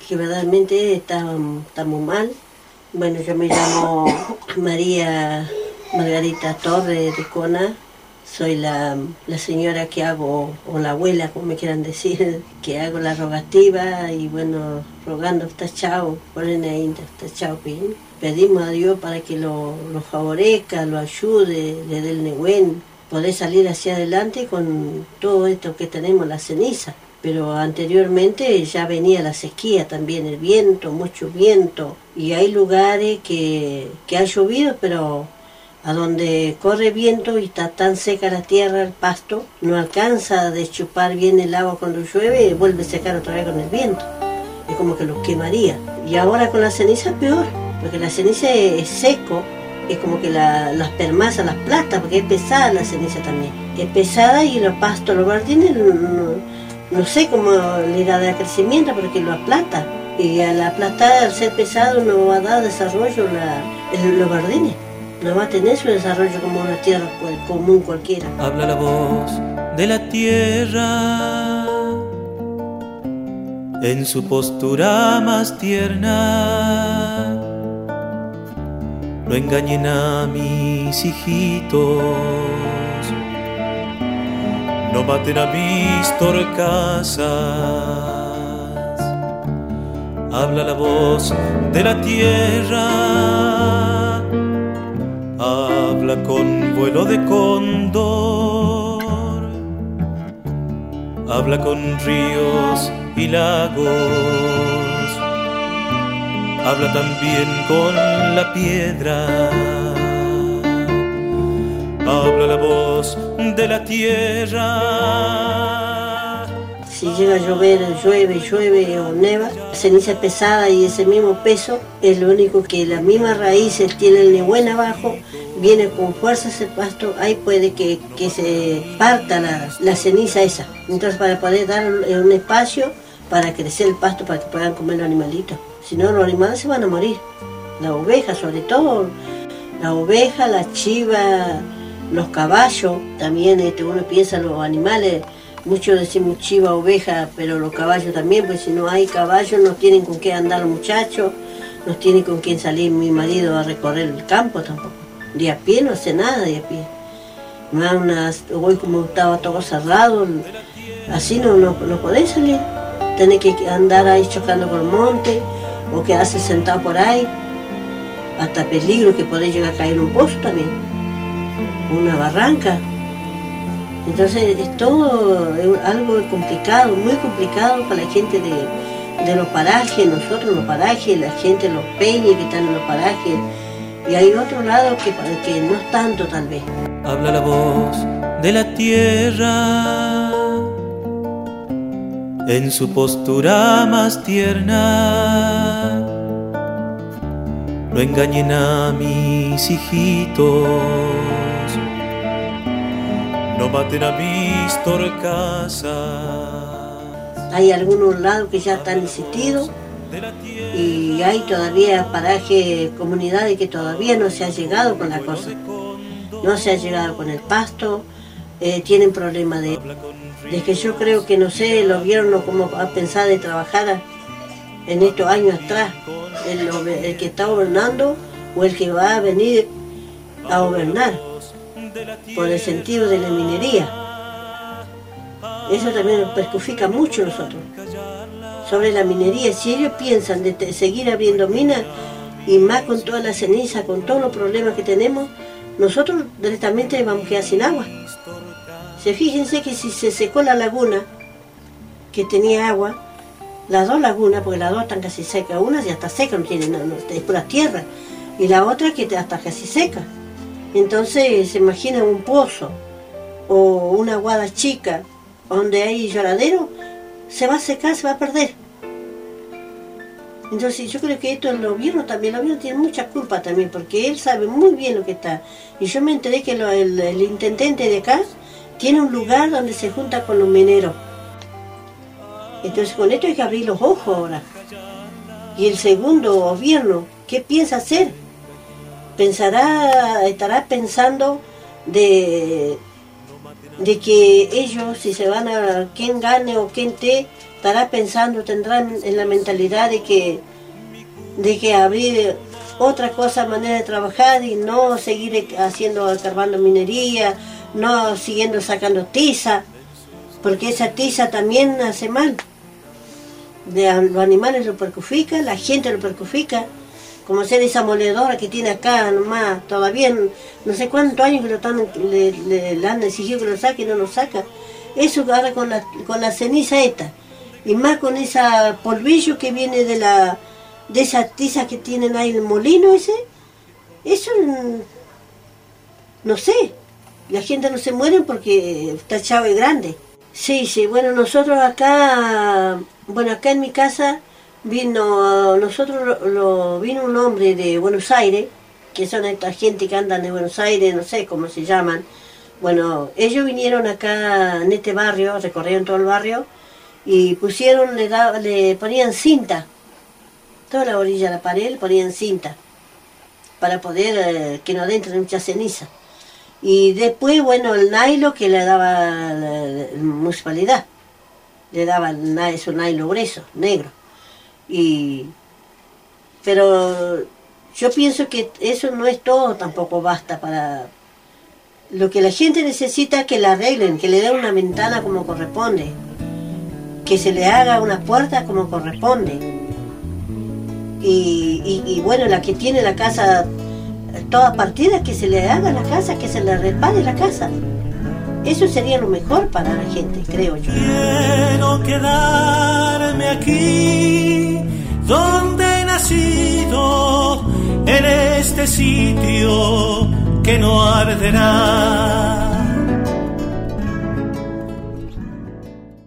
que verdaderamente estamos mal. Bueno, yo me llamo María Margarita Torres de Cona. Soy la señora que hago, o la abuela, como me quieran decir, que hago la rogativa y bueno, rogando Tachao, ponen ahí Tachao, pedimos a Dios para que lo favorezca, lo ayude, le dé el negüen, poder salir hacia adelante con todo esto que tenemos, la ceniza. Pero anteriormente ya venía la sequía también, el viento, mucho viento, y hay lugares que ha llovido, pero a donde corre viento y está tan seca la tierra, el pasto, no alcanza a deschupar bien el agua cuando llueve y vuelve a secar otra vez con el viento. Es como que lo quemaría. Y ahora con la ceniza es peor, porque la ceniza es seco, es como que las permasa, las plata, porque es pesada la ceniza también. Es pesada y los pastos, los jardines, no sé cómo le da crecimiento porque lo aplata. Y al aplastar, al ser pesado, no va a dar desarrollo los jardines. No va a tener su desarrollo como una tierra común cualquiera. Habla la voz de la tierra en su postura más tierna. No engañen a mis hijitos, no maten a mis torcasas. Habla la voz de la tierra, habla con vuelo de cóndor, habla con ríos y lagos, habla también con la piedra. Habla la voz de la tierra. Si llega a llover, llueve o neva, ceniza pesada y ese mismo peso es lo único que las mismas raíces tienen el negüen abajo, viene con fuerza ese pasto, ahí puede que se parta la ceniza esa. Entonces para poder dar un espacio para crecer el pasto, para que puedan comer los animalitos. Si no, los animales se van a morir. La oveja sobre todo, la oveja, la chiva, los caballos, también uno piensa los animales, muchos decimos chiva, oveja, pero los caballos también, pues si no hay caballos no tienen con qué andar los muchachos, no tienen con quién salir mi marido a recorrer el campo tampoco. De a pie no hace nada de a pie. Hoy como estaba todo cerrado, así no podés salir. Tenés que andar ahí chocando por el monte, o quedarse sentado por ahí, hasta peligro que podés llegar a caer un pozo también, una barranca. Entonces es todo algo complicado, muy complicado para la gente de los parajes, nosotros los parajes, la gente de los peñes que están en los parajes, y hay otro lado que no es tanto tal vez. Habla la voz de la tierra en su postura más tierna. No engañen a mis hijitos, no maten a mis torcasas. Hay algunos lados que ya están insistidos y hay todavía parajes, comunidades que todavía no se ha llegado con la cosa. No se ha llegado con el pasto, tienen problemas de que yo creo que no sé el gobierno cómo ha pensado de trabajar en estos años atrás, el que está gobernando o el que va a venir a gobernar, por el sentido de la minería. Eso también nos perjudica mucho a nosotros. Sobre la minería, si ellos piensan de seguir abriendo minas, y más con toda la ceniza, con todos los problemas que tenemos, nosotros directamente vamos a quedar sin agua. Fíjense que si se secó la laguna, que tenía agua, las dos lagunas, porque las dos están casi secas, una ya está seca, no tiene nada, es pura tierra, y la otra que está casi seca. Entonces se imagina un pozo o una aguada chica donde hay lloradero, se va a secar, se va a perder. Entonces yo creo que esto el gobierno tiene mucha culpa también, porque él sabe muy bien lo que está. Y yo me enteré que el intendente de acá tiene un lugar donde se junta con los mineros. Entonces con esto hay que abrir los ojos ahora. Y el segundo gobierno, ¿qué piensa hacer? Estará pensando de que ellos, si se van a quien gane o quien esté estará pensando, tendrá en la mentalidad de que abrir otra cosa, manera de trabajar y no seguir carbando minería, no siguiendo sacando tiza, porque esa tiza también hace mal. Los animales lo perjudica, la gente lo perjudica, como ser esa moledora que tiene acá nomás, todavía no sé cuántos años que le han exigido que lo saque y no lo saca. Eso ahora con la ceniza esta, y más con esa polvillo que viene de esa tiza que tienen ahí en el molino ese, eso no sé, la gente no se muere porque está echado y grande. Sí, bueno, nosotros acá en mi casa vino un hombre de Buenos Aires, que son esta gente que andan de Buenos Aires, no sé cómo se llaman. Bueno, ellos vinieron acá en este barrio, recorrieron todo el barrio y le ponían cinta, toda la orilla de la pared le ponían cinta, para poder que no entre mucha ceniza. Y después, bueno, el nylon que le daba la municipalidad, le daba esos nylon grueso, negro. Pero yo pienso que eso no es todo, tampoco basta para... Lo que la gente necesita es que la arreglen, que le den una ventana como corresponde, que se le haga una puerta como corresponde. Y bueno, la que tiene la casa toda partida, que se le haga la casa, que se le repare la casa. Eso sería lo mejor para la gente, creo yo. Quiero quedarme aquí, donde he nacido, en este sitio que no arderá.